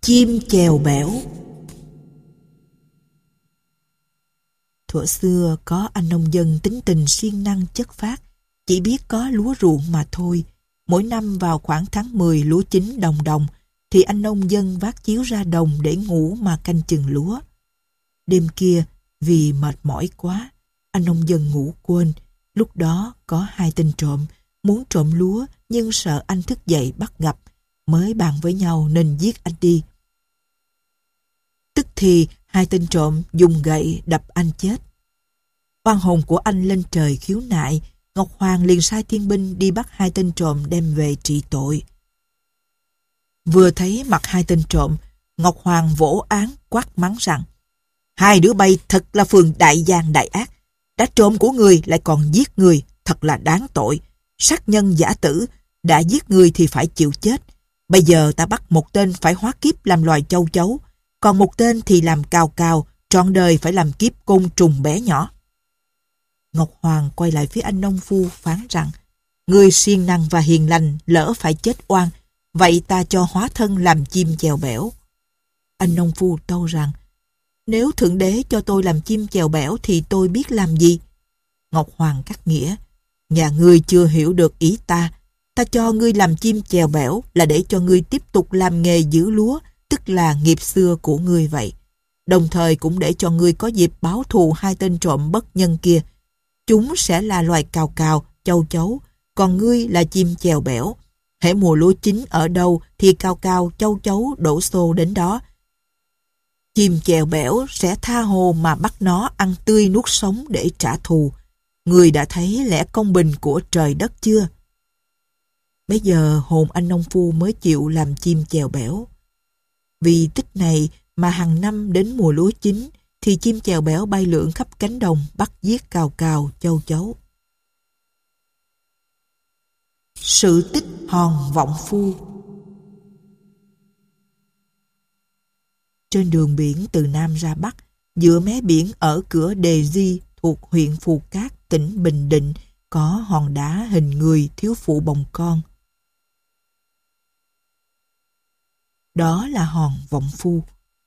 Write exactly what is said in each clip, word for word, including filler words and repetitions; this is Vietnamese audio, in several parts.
Chim chèo bẻo. Thuở xưa có anh nông dân tính tình siêng năng chất phác, chỉ biết có lúa ruộng mà thôi. Mỗi năm vào khoảng tháng mười lúa chín đồng đồng, thì anh nông dân vác chiếu ra đồng để ngủ mà canh chừng lúa. Đêm kia, vì mệt mỏi quá, anh nông dân ngủ quên. Lúc đó có hai tên trộm, muốn trộm lúa nhưng sợ anh thức dậy bắt gặp, mới bàn với nhau nên giết anh đi. Tức thì hai tên trộm dùng gậy đập anh chết. Oan hồn của anh lên trời khiếu nại, Ngọc Hoàng liền sai thiên binh đi bắt hai tên trộm đem về trị tội. Vừa thấy mặt hai tên trộm, Ngọc Hoàng vỗ án quát mắng rằng: hai đứa bay thật là phường đại gian đại ác, đã trộm của người lại còn giết người, thật là đáng tội. Sát nhân giả tử, đã giết người thì phải chịu chết. Bây giờ ta bắt một tên phải hóa kiếp làm loài châu chấu, còn một tên thì làm cào cào, trọn đời phải làm kiếp côn trùng bé nhỏ. Ngọc Hoàng quay lại phía anh nông phu phán rằng: ngươi siêng năng và hiền lành, lỡ phải chết oan, vậy ta cho hóa thân làm chim chèo bẻo. Anh nông phu tâu rằng: nếu Thượng Đế cho tôi làm chim chèo bẻo thì tôi biết làm gì? Ngọc Hoàng cắt nghĩa: nhà ngươi chưa hiểu được ý ta. Ta cho ngươi làm chim chèo bẻo là để cho ngươi tiếp tục làm nghề giữ lúa, tức là nghiệp xưa của ngươi vậy. Đồng thời cũng để cho ngươi có dịp báo thù hai tên trộm bất nhân kia. Chúng sẽ là loài cào cào, châu chấu, còn ngươi là chim chèo bẻo. Hễ mùa lúa chín ở đâu thì cào cào, châu chấu đổ xô đến đó. Chim chèo bẻo sẽ tha hồ mà bắt nó ăn tươi nuốt sống để trả thù. Ngươi đã thấy lẽ công bình của trời đất chưa? Bây giờ hồn anh nông phu mới chịu làm chim chèo bẻo. Vì tích này mà hàng năm đến mùa lúa chín thì chim chèo bẻo bay lượn khắp cánh đồng bắt giết cào cào, châu chấu. Sự tích hòn vọng phu. Trên đường biển từ Nam ra Bắc, giữa mé biển ở cửa Đề Di thuộc huyện Phù Cát, tỉnh Bình Định, có hòn đá hình người thiếu phụ bồng con. Đó là hòn Vọng Phu.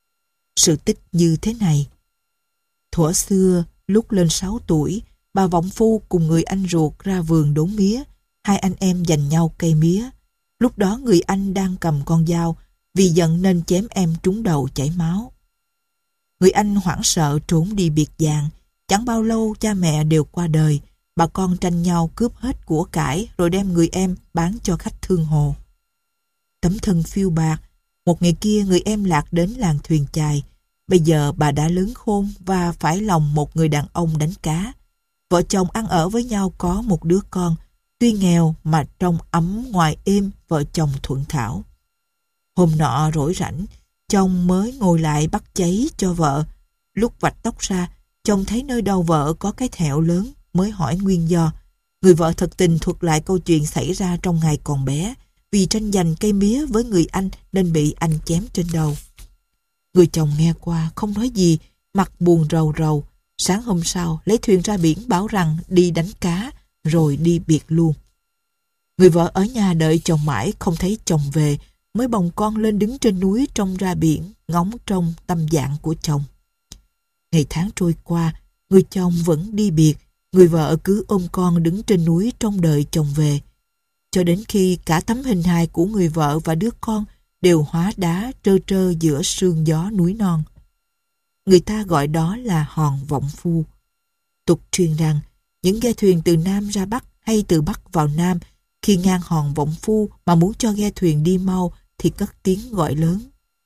Sự tích như thế này. Thuở xưa, lúc lên sáu tuổi, bà Vọng Phu cùng người anh ruột ra vườn đốn mía. Hai anh em giành nhau cây mía. Lúc đó người anh đang cầm con dao, vì giận nên chém em trúng đầu chảy máu. Người anh hoảng sợ trốn đi biệt dạng. Chẳng bao lâu cha mẹ đều qua đời. Bà con tranh nhau cướp hết của cải rồi đem người em bán cho khách thương hồ. Tấm thân phiêu bạc. Một ngày kia người em lạc đến làng thuyền chài. Bây giờ bà đã lớn khôn và phải lòng một người đàn ông đánh cá. Vợ chồng ăn ở với nhau có một đứa con. Tuy nghèo mà trong ấm ngoài êm, vợ chồng thuận thảo. Hôm nọ rỗi rảnh, chồng mới ngồi lại bắt cháy cho vợ. Lúc vạch tóc ra, chồng thấy nơi đầu vợ có cái thẹo lớn, mới hỏi nguyên do. Người vợ thật tình thuật lại câu chuyện xảy ra trong ngày còn bé. Vì tranh giành cây mía với người anh nên bị anh chém trên đầu. Người chồng nghe qua không nói gì, mặt buồn rầu rầu. Sáng hôm sau lấy thuyền ra biển bảo rằng đi đánh cá, rồi đi biệt luôn. Người vợ ở nhà đợi chồng mãi không thấy chồng về, mới bồng con lên đứng trên núi trông ra biển, ngóng trông tâm trạng của chồng. Ngày tháng trôi qua, người chồng vẫn đi biệt, người vợ cứ ôm con đứng trên núi trông đợi chồng về. Cho đến khi cả tấm hình hài của người vợ và đứa con đều hóa đá trơ trơ giữa sương gió núi non. Người ta gọi đó là hòn Vọng Phu. Tục truyền rằng, những ghe thuyền từ Nam ra Bắc hay từ Bắc vào Nam, khi ngang hòn Vọng Phu mà muốn cho ghe thuyền đi mau thì cất tiếng gọi lớn.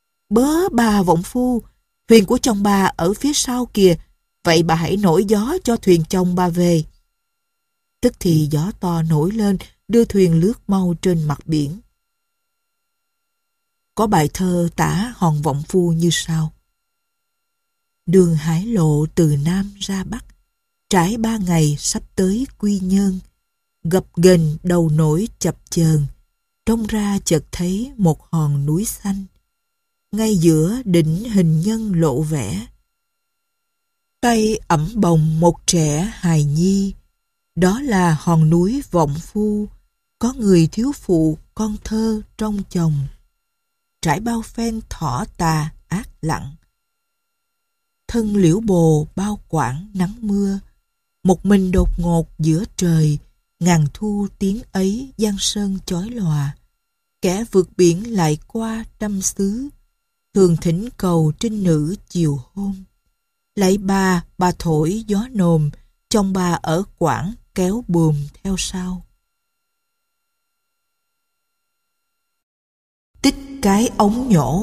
Bớ bà Vọng Phu, thuyền của chồng bà ở phía sau kìa, vậy bà hãy nổi gió cho thuyền chồng bà về. Tức thì gió to nổi lên, đưa thuyền lướt mau trên mặt biển. Có bài thơ tả hòn Vọng Phu như sau. Đường hải lộ từ Nam ra Bắc, trải ba ngày sắp tới Quy Nhơn. Gập ghềnh đầu nổi chập chờn, trông ra chợt thấy một hòn núi xanh. Ngay giữa đỉnh hình nhân lộ vẻ, tay ẵm bồng một trẻ hài nhi. Đó là hòn núi Vọng Phu, có người thiếu phụ con thơ trong chồng. trải bao phen thỏ tà ác lặng. Thân liễu bồ bao quảng nắng mưa, một mình đột ngột giữa trời, ngàn thu tiếng ấy giang sơn chói lòa. Kẻ vượt biển lại qua trăm xứ, thường thỉnh cầu trinh nữ chiều hôm. Lạy bà, bà thổi gió nồm, chồng bà ở Quảng kéo buồm theo sau. Tích cái ống nhổ.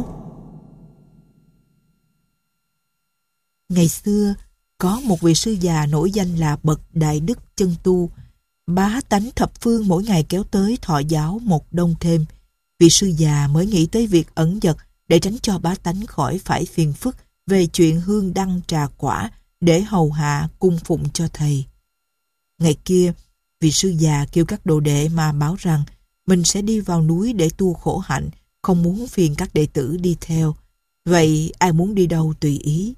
Ngày xưa, có một vị sư già nổi danh là bậc đại đức chân tu. Bá tánh thập phương mỗi ngày kéo tới thọ giáo một đông thêm. Vị sư già mới nghĩ tới việc ẩn dật để tránh cho bá tánh khỏi phải phiền phức về chuyện hương đăng trà quả để hầu hạ cung phụng cho thầy. Ngày kia, vị sư già kêu các đồ đệ mà báo rằng mình sẽ đi vào núi để tu khổ hạnh, không muốn phiền các đệ tử đi theo. Vậy ai muốn đi đâu tùy ý.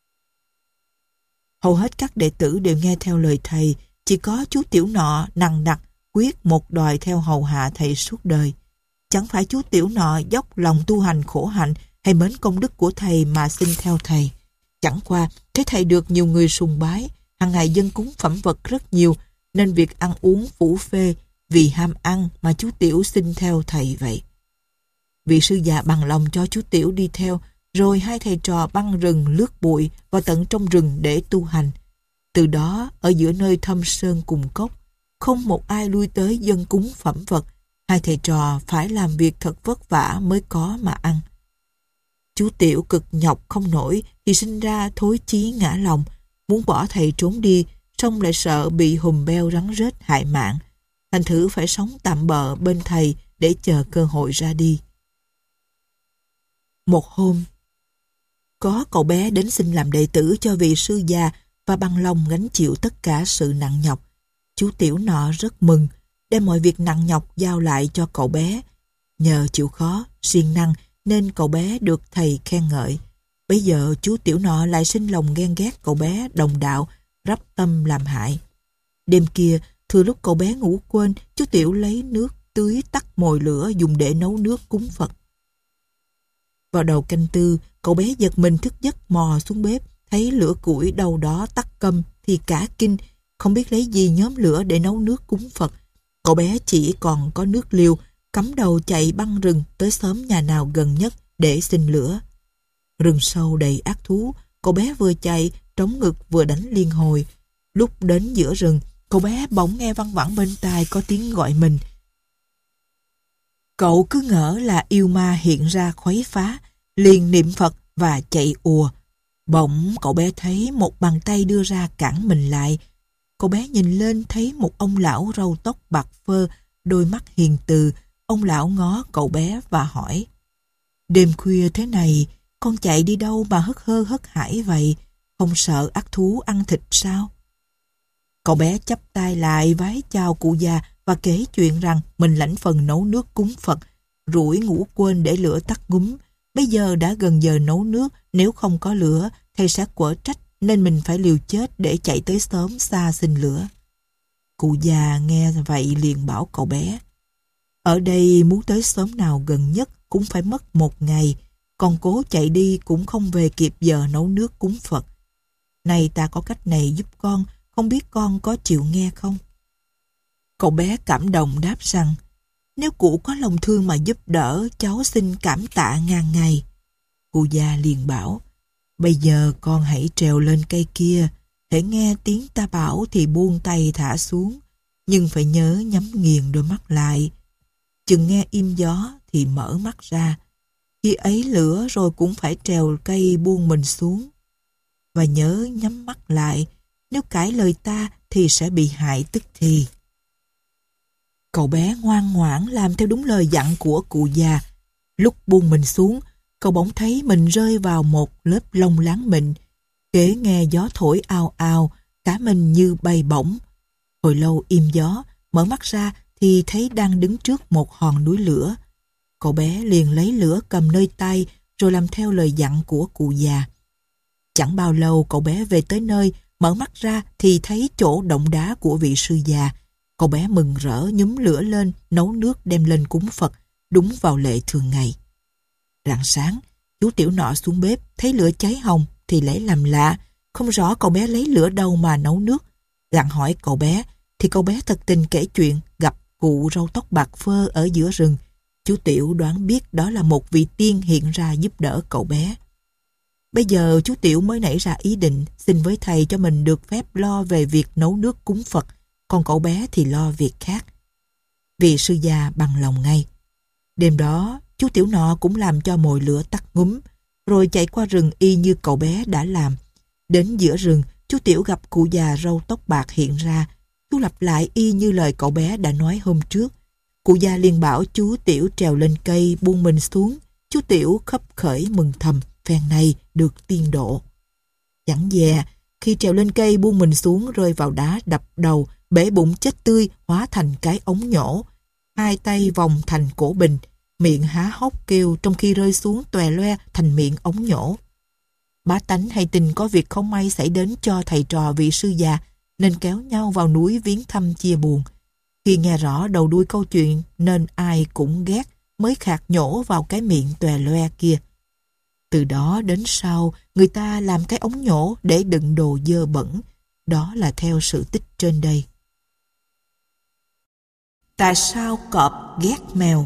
Hầu hết các đệ tử đều nghe theo lời thầy, chỉ có chú tiểu nọ nằng nặc quyết một đòi theo hầu hạ thầy suốt đời. Chẳng phải chú tiểu nọ dốc lòng tu hành khổ hạnh hay mến công đức của thầy mà xin theo thầy. Chẳng qua, thấy thầy được nhiều người sùng bái, hàng ngày dân cúng phẩm vật rất nhiều, nên việc ăn uống phủ phê, vì ham ăn mà chú tiểu xin theo thầy vậy. Vị sư già bằng lòng cho chú tiểu đi theo, rồi hai thầy trò băng rừng lướt bụi vào tận trong rừng để tu hành. Từ đó, ở giữa nơi thâm sơn cùng cốc, không một ai lui tới dân cúng phẩm vật, hai thầy trò phải làm việc thật vất vả mới có mà ăn. Chú tiểu cực nhọc không nổi thì sinh ra thối chí ngã lòng, muốn bỏ thầy trốn đi, song lại sợ bị hùm beo rắn rết hại mạng, thành thử phải sống tạm bợ bên thầy để chờ cơ hội ra đi. Một hôm, có cậu bé đến xin làm đệ tử cho vị sư già và bằng lòng gánh chịu tất cả sự nặng nhọc. Chú tiểu nọ rất mừng, đem mọi việc nặng nhọc giao lại cho cậu bé. Nhờ chịu khó, siêng năng nên cậu bé được thầy khen ngợi. Bây giờ chú tiểu nọ lại sinh lòng ghen ghét cậu bé đồng đạo, rắp tâm làm hại. Đêm kia, thừa lúc cậu bé ngủ quên, chú tiểu lấy nước tưới tắt mồi lửa dùng để nấu nước cúng Phật. Vào đầu canh tư, cậu bé giật mình thức giấc mò xuống bếp, thấy lửa củi đâu đó tắt câm thì cả kinh, không biết lấy gì nhóm lửa để nấu nước cúng Phật. Cậu bé chỉ còn có nước liêu, cắm đầu chạy băng rừng tới xóm nhà nào gần nhất để xin lửa. Rừng sâu đầy ác thú, cậu bé vừa chạy, trống ngực vừa đánh liên hồi. Lúc đến giữa rừng, cậu bé bỗng nghe văng vẳng bên tai có tiếng gọi mình. Cậu cứ ngỡ là yêu ma hiện ra khuấy phá, liền niệm Phật và chạy ùa. Bỗng cậu bé thấy một bàn tay đưa ra cản mình lại. Cậu bé nhìn lên thấy một ông lão râu tóc bạc phơ, đôi mắt hiền từ. Ông lão ngó cậu bé và hỏi: Đêm khuya thế này, con chạy đi đâu mà hất hơ hất hải vậy? Không sợ ác thú ăn thịt sao? Cậu bé chắp tay lại vái chào cụ già và kể chuyện rằng mình lãnh phần nấu nước cúng Phật, rủi ngủ quên để lửa tắt ngúm. Bây giờ đã gần giờ nấu nước, nếu không có lửa, thầy sẽ quở trách nên mình phải liều chết để chạy tới xóm xa xin lửa. Cụ già nghe vậy liền bảo cậu bé: Ở đây muốn tới xóm nào gần nhất cũng phải mất một ngày, còn cố chạy đi cũng không về kịp giờ nấu nước cúng Phật. Này ta có cách này giúp con, không biết con có chịu nghe không? Cậu bé cảm động đáp rằng: Nếu cụ có lòng thương mà giúp đỡ, cháu xin cảm tạ ngàn ngày. Cụ già liền bảo: Bây giờ con hãy trèo lên cây kia, hễ nghe tiếng ta bảo thì buông tay thả xuống, nhưng phải nhớ nhắm nghiền đôi mắt lại. Chừng nghe im gió thì mở mắt ra. Khi ấy lửa rồi cũng phải trèo cây buông mình xuống. Và nhớ nhắm mắt lại, nếu cãi lời ta thì sẽ bị hại tức thì. Cậu bé ngoan ngoãn làm theo đúng lời dặn của cụ già. Lúc buông mình xuống, cậu bỗng thấy mình rơi vào một lớp lông láng mịn. Kế nghe gió thổi ào ào, cả mình như bay bổng. Hồi lâu im gió, mở mắt ra thì thấy đang đứng trước một hòn núi lửa. Cậu bé liền lấy lửa cầm nơi tay rồi làm theo lời dặn của cụ già. Chẳng bao lâu cậu bé về tới nơi, mở mắt ra thì thấy chỗ động đá của vị sư già. Cậu bé mừng rỡ nhúm lửa lên, nấu nước đem lên cúng Phật, đúng vào lệ thường ngày. Rạng sáng, chú Tiểu Nọ xuống bếp, thấy lửa cháy hồng thì lấy làm lạ, không rõ cậu bé lấy lửa đâu mà nấu nước. Gặng hỏi cậu bé, thì cậu bé thật tình kể chuyện gặp cụ râu tóc bạc phơ ở giữa rừng. Chú Tiểu đoán biết đó là một vị tiên hiện ra giúp đỡ cậu bé. Bây giờ chú Tiểu mới nảy ra ý định xin với thầy cho mình được phép lo về việc nấu nước cúng Phật, còn cậu bé thì lo việc khác. Vị sư già bằng lòng ngay. Đêm đó, chú Tiểu Nọ cũng làm cho mồi lửa tắt ngúm, rồi chạy qua rừng y như cậu bé đã làm. Đến giữa rừng, chú Tiểu gặp cụ già râu tóc bạc hiện ra. Chú lặp lại y như lời cậu bé đã nói hôm trước. Cụ già liền bảo chú Tiểu trèo lên cây buông mình xuống. Chú Tiểu khấp khởi mừng thầm, phen này được tiên độ. Chẳng dè, khi trèo lên cây buông mình xuống rơi vào đá đập đầu, bể bụng chết tươi hóa thành cái ống nhổ. Hai tay vòng thành cổ bình, miệng há hốc kêu trong khi rơi xuống tòe loe thành miệng ống nhổ. Bá tánh hay tin có việc không may xảy đến cho thầy trò vị sư già, nên kéo nhau vào núi viếng thăm chia buồn. Khi nghe rõ đầu đuôi câu chuyện nên ai cũng ghét, mới khạc nhổ vào cái miệng tòe loe kia. Từ đó đến sau, người ta làm cái ống nhổ để đựng đồ dơ bẩn. Đó là theo sự tích trên đây. Tại sao cọp ghét mèo?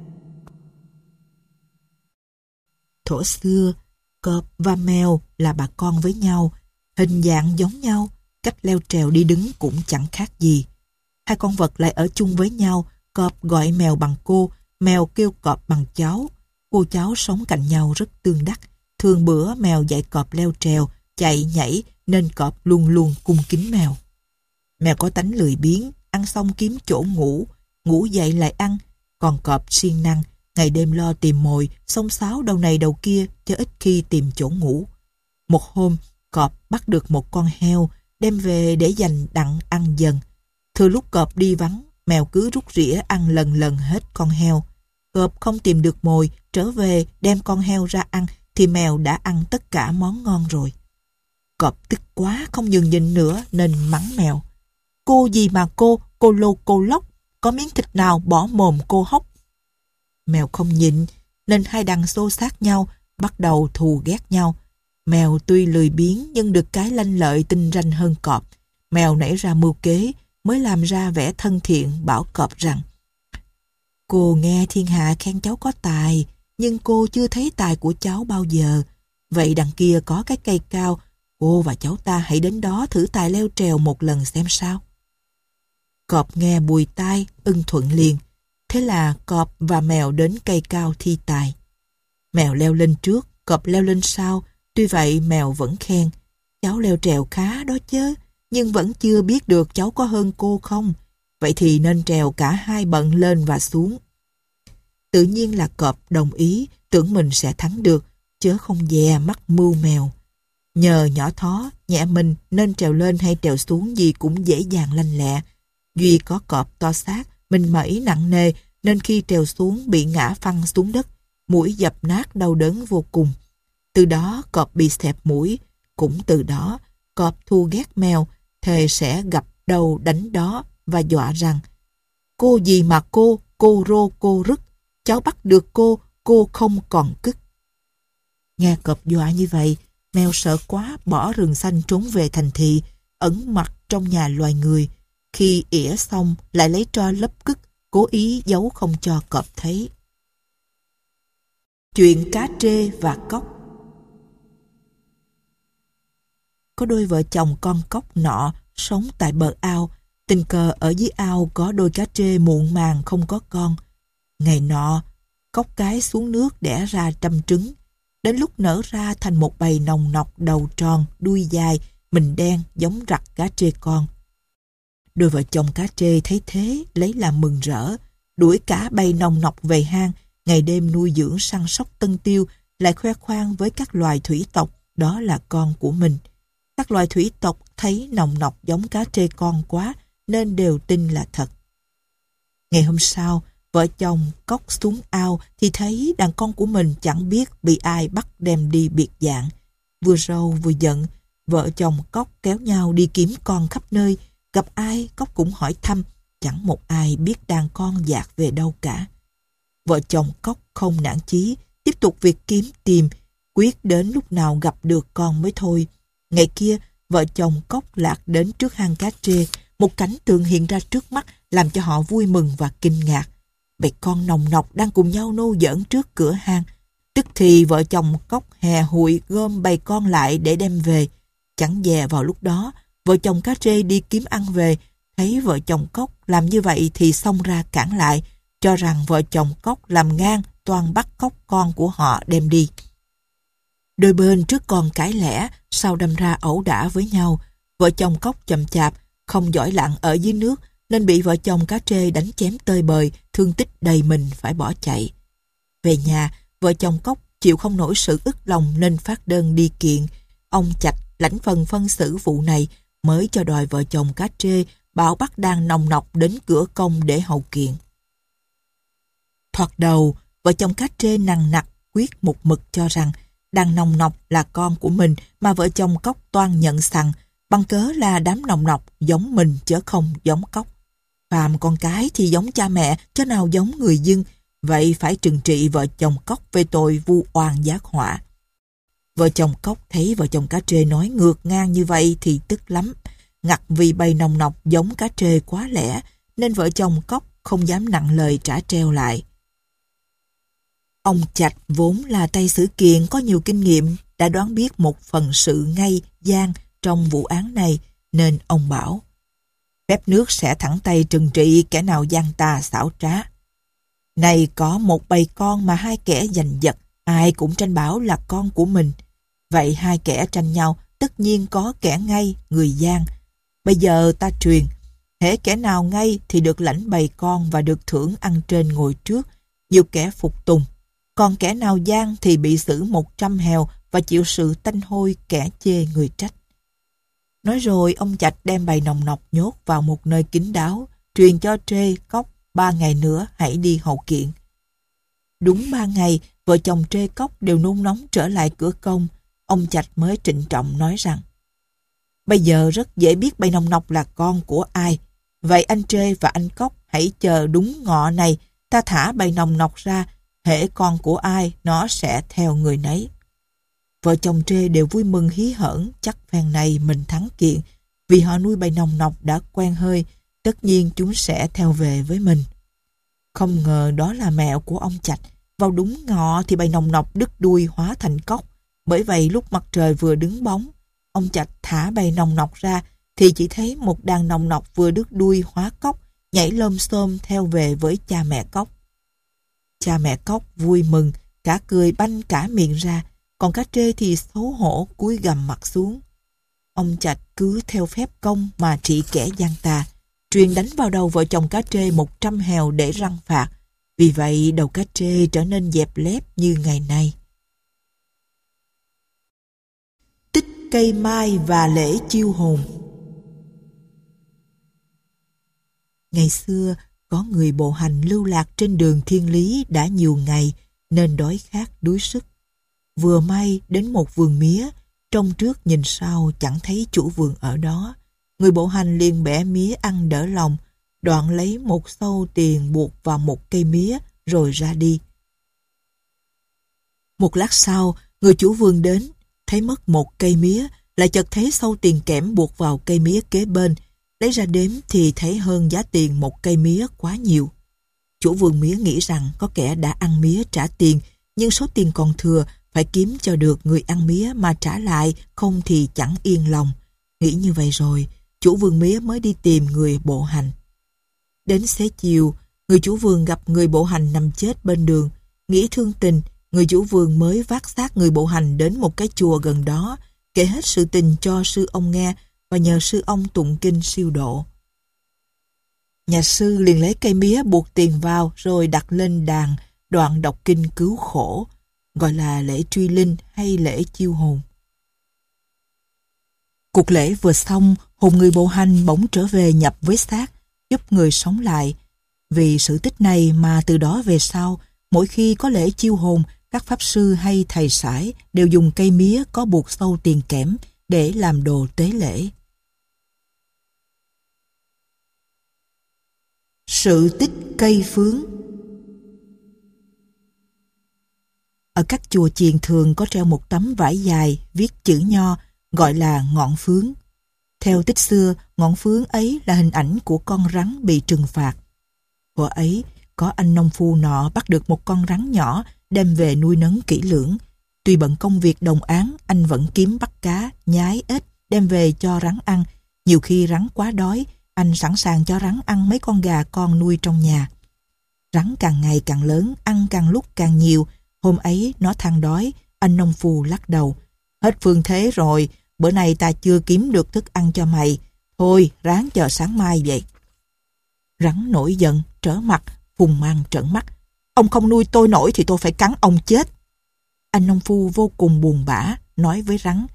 Thuở xưa, cọp và mèo là bà con với nhau, hình dạng giống nhau, cách leo trèo đi đứng cũng chẳng khác gì. Hai con vật lại ở chung với nhau, cọp gọi mèo bằng cô, mèo kêu cọp bằng cháu. Cô cháu sống cạnh nhau rất tương đắc. Thường bữa mèo dạy cọp leo trèo, chạy nhảy nên cọp luôn luôn cung kính mèo. Mèo có tánh lười biếng, ăn xong kiếm chỗ ngủ, ngủ dậy lại ăn. Còn cọp siêng năng, ngày đêm lo tìm mồi, xông xáo đầu này đầu kia, cho ít khi tìm chỗ ngủ. Một hôm, cọp bắt được một con heo, đem về để dành đặng ăn dần. Thừa lúc cọp đi vắng, mèo cứ rút rỉa ăn lần lần hết con heo. Cọp không tìm được mồi, trở về đem con heo ra ăn, thì mèo đã ăn tất cả món ngon rồi. Cọp tức quá không nhường nhịn nữa nên mắng mèo. Cô gì mà cô, cô lô cô lóc, có miếng thịt nào bỏ mồm cô hốc. Mèo không nhịn nên hai đằng xô xát nhau, bắt đầu thù ghét nhau. Mèo tuy lười biếng nhưng được cái lanh lợi tinh ranh hơn cọp. Mèo nảy ra mưu kế, mới làm ra vẻ thân thiện bảo cọp rằng: cô nghe thiên hạ khen cháu có tài, nhưng cô chưa thấy tài của cháu bao giờ. Vậy đằng kia có cái cây cao, cô và cháu ta hãy đến đó thử tài leo trèo một lần xem sao. Cọp nghe bùi tai, ưng thuận liền. Thế là cọp và mèo đến cây cao thi tài. Mèo leo lên trước, cọp leo lên sau. Tuy vậy mèo vẫn khen: cháu leo trèo khá đó chứ, nhưng vẫn chưa biết được cháu có hơn cô không. Vậy thì nên trèo cả hai bận lên và xuống. Tự nhiên là cọp đồng ý, tưởng mình sẽ thắng được, chớ không dè mắc mưu mèo. Nhờ nhỏ thó, nhẹ mình nên trèo lên hay trèo xuống gì cũng dễ dàng lanh lẹ. Duy có cọp to xác, mình mẩy nặng nề nên khi trèo xuống bị ngã phăng xuống đất, mũi dập nát đau đớn vô cùng. Từ đó cọp bị xẹp mũi, cũng từ đó cọp thù ghét mèo, thề sẽ gặp đầu đánh đó và dọa rằng: cô gì mà cô, cô rô cô rứt, cháu bắt được cô, cô không còn cứt. Nghe cọp dọa như vậy, mèo sợ quá bỏ rừng xanh trốn về thành thị, ẩn mặt trong nhà loài người. Khi ỉa xong lại lấy tro lấp cứt, cố ý giấu không cho cọp thấy. Chuyện cá trê và cóc. Có đôi vợ chồng con cóc nọ sống tại bờ ao. Tình cờ ở dưới ao có đôi cá trê muộn màng không có con. Ngày nọ, cóc cái xuống nước đẻ ra trăm trứng. Đến lúc nở ra thành một bầy nòng nọc đầu tròn, đuôi dài, mình đen giống rặt cá trê con. Đôi vợ chồng cá trê thấy thế lấy làm mừng rỡ, đuổi cả bầy nòng nọc về hang, ngày đêm nuôi dưỡng săn sóc tân tiêu, lại khoe khoang với các loài thủy tộc đó là con của mình. Các loài thủy tộc thấy nòng nọc giống cá trê con quá nên đều tin là thật. Ngày hôm sau, vợ chồng cóc xuống ao thì thấy đàn con của mình chẳng biết bị ai bắt đem đi biệt dạng. Vừa rầu vừa giận, vợ chồng cóc kéo nhau đi kiếm con khắp nơi. Gặp ai cóc cũng hỏi thăm, chẳng một ai biết đàn con dạt về đâu cả. Vợ chồng cóc không nản chí, tiếp tục việc kiếm tìm, quyết đến lúc nào gặp được con mới thôi. Ngày kia, vợ chồng Cóc lạc đến trước hang cá trê, một cảnh tượng hiện ra trước mắt làm cho họ vui mừng và kinh ngạc. Bầy con nòng nọc đang cùng nhau nô giỡn trước cửa hang. Tức thì vợ chồng Cóc hè hụi gom bầy con lại để đem về. Chẳng dè vào lúc đó, vợ chồng cá trê đi kiếm ăn về, thấy vợ chồng Cóc làm như vậy thì xông ra cản lại, cho rằng vợ chồng Cóc làm ngang toan bắt cóc con của họ đem đi. Đôi bên trước còn cãi lẽ, sau đâm ra ẩu đả với nhau. Vợ chồng Cóc chậm chạp, không giỏi lặn ở dưới nước, nên bị vợ chồng cá trê đánh chém tơi bời, thương tích đầy mình phải bỏ chạy. Về nhà, vợ chồng Cóc chịu không nổi sự ức lòng nên phát đơn đi kiện. Ông Chạch lãnh phần phân xử vụ này, mới cho đòi vợ chồng cá trê bảo bắt đang nòng nọc đến cửa công để hầu kiện. Thoạt đầu, vợ chồng cá trê nằng nặc quyết một mực cho rằng đàn nòng nọc là con của mình, mà vợ chồng Cóc toan nhận sằng, bằng cớ là đám nòng nọc giống mình chứ không giống Cóc. Phàm con cái thì giống cha mẹ chứ nào giống người dân, vậy phải trừng trị vợ chồng Cóc về tội vu oan giác họa. Vợ chồng Cóc thấy vợ chồng cá trê nói ngược ngang như vậy thì tức lắm. Ngặt vì bầy nòng nọc giống cá trê quá lẻ, nên vợ chồng Cóc không dám nặng lời trả treo lại. Ông Chạch vốn là tay xử kiện có nhiều kinh nghiệm, đã đoán biết một phần sự ngay, gian trong vụ án này, nên ông bảo: phép nước sẽ thẳng tay trừng trị kẻ nào gian tà xảo trá. Này có một bầy con mà hai kẻ giành giật, ai cũng tranh bảo là con của mình. Vậy hai kẻ tranh nhau, tất nhiên có kẻ ngay, người gian. Bây giờ ta truyền, hễ kẻ nào ngay thì được lãnh bầy con và được thưởng ăn trên ngồi trước, nhiều kẻ phục tùng. Còn kẻ nào gian thì bị xử một trăm hèo và chịu sự tanh hôi kẻ chê người trách. Nói rồi ông Chạch đem bầy nòng nọc nhốt vào một nơi kín đáo, truyền cho Trê, Cóc ba ngày nữa hãy đi hầu kiện. Đúng ba ngày, vợ chồng Trê Cóc đều nôn nóng trở lại cửa công. Ông Chạch mới trịnh trọng nói rằng: bây giờ rất dễ biết bầy nòng nọc là con của ai. Vậy anh Trê và anh Cóc hãy chờ đúng ngọ này, ta thả bầy nòng nọc ra, hễ con của ai nó sẽ theo người nấy. Vợ chồng Trê đều vui mừng hí hởn, chắc phen này mình thắng kiện, vì họ nuôi bầy nòng nọc đã quen hơi, tất nhiên chúng sẽ theo về với mình. Không ngờ đó là mẹo của ông Chạch. Vào đúng ngọ thì bầy nòng nọc đứt đuôi hóa thành cóc. Bởi vậy lúc mặt trời vừa đứng bóng, ông Chạch thả bầy nòng nọc ra thì chỉ thấy một đàn nòng nọc vừa đứt đuôi hóa cóc nhảy lôm xôm theo về với cha mẹ cóc. Cha mẹ cóc vui mừng, cả cười banh cả miệng ra, còn cá trê thì xấu hổ cúi gằm mặt xuống. Ông Chạch cứ theo phép công mà trị kẻ gian tà, truyền đánh vào đầu vợ chồng cá trê một trăm hèo để răng phạt. Vì vậy đầu cá trê trở nên dẹp lép như ngày nay. Tích cây mai và lễ chiêu hồn. Ngày xưa, có người bộ hành lưu lạc trên đường thiên lý đã nhiều ngày nên đói khát đuối sức. Vừa may đến một vườn mía, trông trước nhìn sau chẳng thấy chủ vườn ở đó. Người bộ hành liền bẻ mía ăn đỡ lòng, đoạn lấy một xâu tiền buộc vào một cây mía rồi ra đi. Một lát sau, người chủ vườn đến, thấy mất một cây mía, lại chợt thấy xâu tiền kẽm buộc vào cây mía kế bên. Lấy ra đếm thì thấy hơn giá tiền một cây mía quá nhiều. Chủ vườn mía nghĩ rằng có kẻ đã ăn mía trả tiền, nhưng số tiền còn thừa phải kiếm cho được người ăn mía mà trả lại, không thì chẳng yên lòng. Nghĩ như vậy rồi, chủ vườn mía mới đi tìm người bộ hành. Đến xế chiều, người chủ vườn gặp người bộ hành nằm chết bên đường. Nghĩ thương tình, người chủ vườn mới vác xác người bộ hành đến một cái chùa gần đó, kể hết sự tình cho sư ông nghe và nhờ sư ông tụng kinh siêu độ. Nhà sư liền lấy cây mía buộc tiền vào rồi đặt lên đàn đoạn đọc kinh cứu khổ, gọi là lễ truy linh hay lễ chiêu hồn. Cuộc lễ vừa xong, hồn người bộ hành bỗng trở về nhập với xác, giúp người sống lại. Vì sự tích này mà từ đó về sau, mỗi khi có lễ chiêu hồn, các pháp sư hay thầy sãi đều dùng cây mía có buộc sâu tiền kẽm để làm đồ tế lễ. Sự tích cây phướng. Ở các chùa chiền thường có treo một tấm vải dài viết chữ nho gọi là ngọn phướng. Theo tích xưa, ngọn phướng ấy là hình ảnh của con rắn bị trừng phạt. Hồi ấy, có anh nông phu nọ bắt được một con rắn nhỏ đem về nuôi nấng kỹ lưỡng. Tuy bận công việc đồng áng, anh vẫn kiếm bắt cá, nhái ếch đem về cho rắn ăn. Nhiều khi rắn quá đói, anh sẵn sàng cho rắn ăn mấy con gà con nuôi trong nhà. Rắn càng ngày càng lớn, ăn càng lúc càng nhiều. Hôm ấy nó than đói, anh nông phu lắc đầu. Hết phương thế rồi, bữa nay ta chưa kiếm được thức ăn cho mày. Thôi, ráng chờ sáng mai vậy. Rắn nổi giận, trở mặt, phùng mang trợn mắt. Ông không nuôi tôi nổi thì tôi phải cắn ông chết. Anh nông phu vô cùng buồn bã, nói với rắn.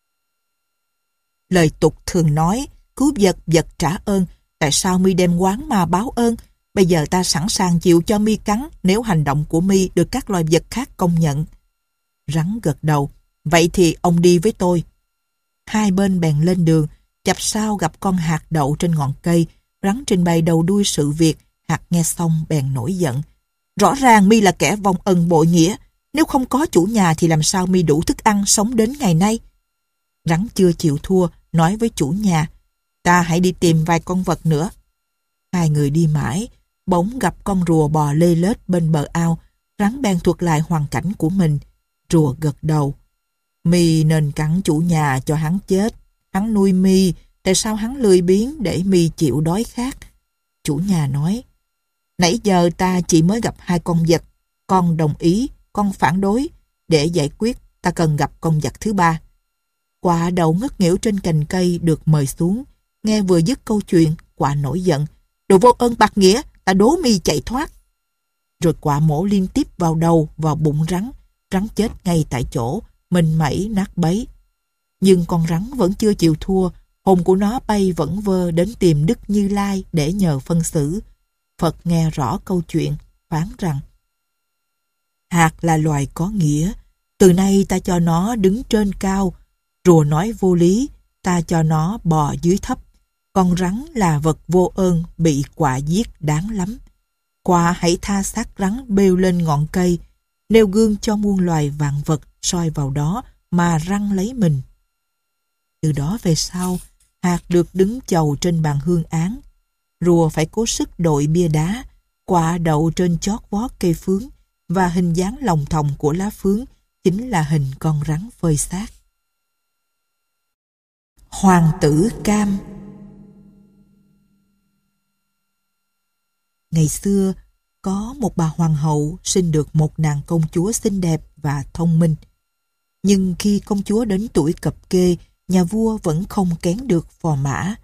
Lời tục thường nói, cứu vật vật trả ơn. Tại sao mi đem oán mà báo ơn? Bây giờ ta sẵn sàng chịu cho mi cắn nếu hành động của mi được các loài vật khác công nhận. Rắn gật đầu. Vậy thì ông đi với tôi. Hai bên bèn lên đường. Chập sau gặp con hạt đậu trên ngọn cây. Rắn trình bày đầu đuôi sự việc. Hạt nghe xong bèn nổi giận. Rõ ràng mi là kẻ vong ân bội nghĩa. Nếu không có chủ nhà thì làm sao mi đủ thức ăn sống đến ngày nay? Rắn chưa chịu thua, nói với chủ nhà. Ta hãy đi tìm vài con vật nữa. Hai người đi mãi, bỗng gặp con rùa bò lê lết bên bờ ao. Rắn bèn thuật lại hoàn cảnh của mình. Rùa gật đầu. Mi nên cắn chủ nhà cho hắn chết. Hắn nuôi mi, tại sao hắn lười biếng để mi chịu đói khát? Chủ nhà nói. Nãy giờ ta chỉ mới gặp hai con vật. Con đồng ý, con phản đối. Để giải quyết, ta cần gặp con vật thứ ba. Quạ đậu ngất nghỉu trên cành cây được mời xuống. Nghe vừa dứt câu chuyện, quạ nổi giận. Đồ vô ơn bạc nghĩa, ta đố mi chạy thoát. Rồi quạ mổ liên tiếp vào đầu, vào bụng rắn. Rắn chết ngay tại chỗ, mình mẩy nát bấy. Nhưng con rắn vẫn chưa chịu thua. Hồn của nó bay vẩn vơ đến tìm Đức Như Lai để nhờ phân xử. Phật nghe rõ câu chuyện, phán rằng: hạt là loài có nghĩa. Từ nay ta cho nó đứng trên cao. Rùa nói vô lý, ta cho nó bò dưới thấp. Con rắn là vật vô ơn, bị quạ giết đáng lắm. Quạ hãy tha xác rắn bêu lên ngọn cây, nêu gương cho muôn loài vạn vật soi vào đó mà răng lấy mình. Từ đó về sau, hạt được đứng chầu trên bàn hương án. Rùa phải cố sức đội bia đá, quạ đậu trên chót vót cây phướng, và hình dáng lòng thòng của lá phướng chính là hình con rắn phơi xác. Hoàng tử Cam. Ngày xưa, có một bà hoàng hậu sinh được một nàng công chúa xinh đẹp và thông minh. Nhưng khi công chúa đến tuổi cập kê, nhà vua vẫn không kén được phò mã.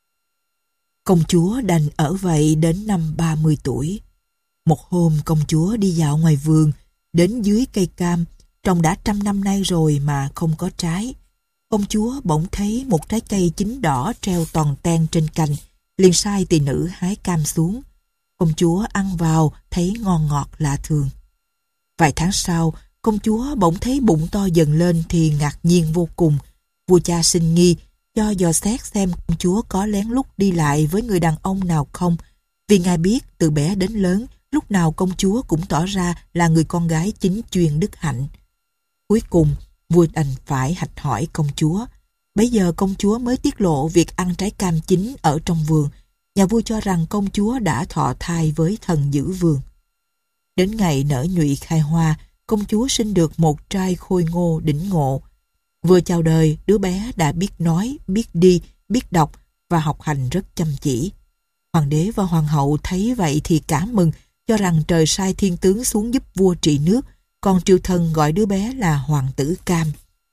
Công chúa đành ở vậy đến năm ba mươi tuổi. Một hôm công chúa đi dạo ngoài vườn, đến dưới cây cam, trồng đã trăm năm nay rồi mà không có trái. Công chúa bỗng thấy một trái cây chín đỏ treo toàn ten trên cành, liền sai tỳ nữ hái cam xuống. Công chúa ăn vào thấy ngon ngọt lạ thường. Vài tháng sau, công chúa bỗng thấy bụng to dần lên thì ngạc nhiên vô cùng. Vua cha sinh nghi, cho dò xét xem công chúa có lén lút đi lại với người đàn ông nào không, vì ngài biết từ bé đến lớn, lúc nào công chúa cũng tỏ ra là người con gái chính chuyên đức hạnh. Cuối cùng, vua đành phải hạch hỏi công chúa. Bấy giờ công chúa mới tiết lộ việc ăn trái cam chín ở trong vườn. Nhà vua cho rằng công chúa đã thọ thai với thần giữ vườn. Đến ngày nở nhụy khai hoa, công chúa sinh được một trai khôi ngô đỉnh ngộ. Vừa chào đời, đứa bé đã biết nói, biết đi, biết đọc và học hành rất chăm chỉ. Hoàng đế và hoàng hậu thấy vậy thì cả mừng, cho rằng trời sai thiên tướng xuống giúp vua trị nước, còn triều thần gọi đứa bé là hoàng tử Cam.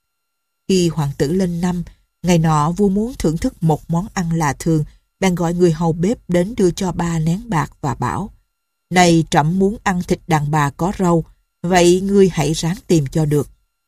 Khi hoàng tử lên năm, ngày nọ vua muốn thưởng thức một món ăn lạ thường, bèn gọi người hầu bếp đến đưa cho ba nén bạc và bảo: này trẫm muốn ăn thịt đàn bà có râu, vậy ngươi hãy ráng tìm cho được.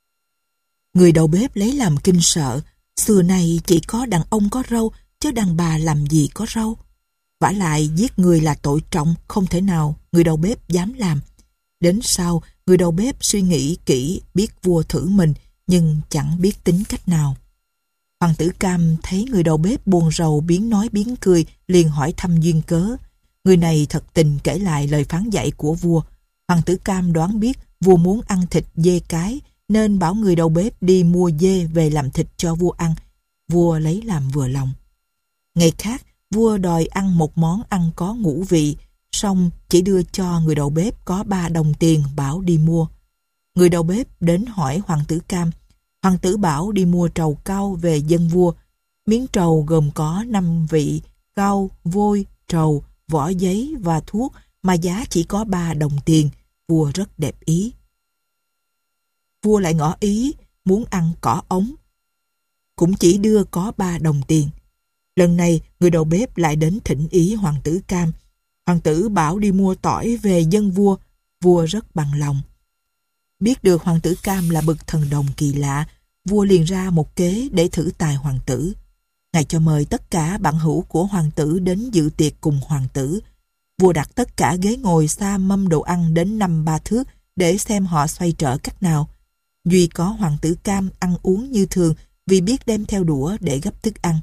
Người đầu bếp lấy làm kinh sợ, xưa này chỉ có đàn ông có râu, chứ đàn bà làm gì có râu. Vả lại giết người là tội trọng, không thể nào người đầu bếp dám làm. Đến sau, người đầu bếp suy nghĩ kỹ, biết vua thử mình, nhưng chẳng biết tính cách nào. Hoàng tử Cam thấy người đầu bếp buồn rầu biến nói biến cười, liền hỏi thăm duyên cớ. Người này thật tình kể lại lời phán dạy của vua. Hoàng tử Cam đoán biết vua muốn ăn thịt dê cái, nên bảo người đầu bếp đi mua dê về làm thịt cho vua ăn. Vua lấy làm vừa lòng. Ngày khác, vua đòi ăn một món ăn có ngũ vị, xong chỉ đưa cho người đầu bếp có ba đồng tiền bảo đi mua. Người đầu bếp đến hỏi Hoàng tử Cam. Hoàng tử bảo đi mua trầu cau về dâng vua. Miếng trầu gồm có năm vị: cau, vôi, trầu, vỏ giấy và thuốc, mà giá chỉ có ba đồng tiền. Vua rất đẹp ý. Vua lại ngỏ ý muốn ăn cỏ ống, cũng chỉ đưa có ba đồng tiền. Lần này người đầu bếp lại đến thỉnh ý Hoàng tử Cam. Hoàng tử bảo đi mua tỏi về dâng vua. Vua rất bằng lòng. Biết được Hoàng tử Cam là bậc thần đồng kỳ lạ, vua liền ra một kế để thử tài hoàng tử. Ngài cho mời tất cả bạn hữu của hoàng tử đến dự tiệc cùng hoàng tử. Vua đặt tất cả ghế ngồi xa mâm đồ ăn đến năm ba thước để xem họ xoay trở cách nào. Duy có Hoàng tử Cam ăn uống như thường vì biết đem theo đũa để gấp thức ăn.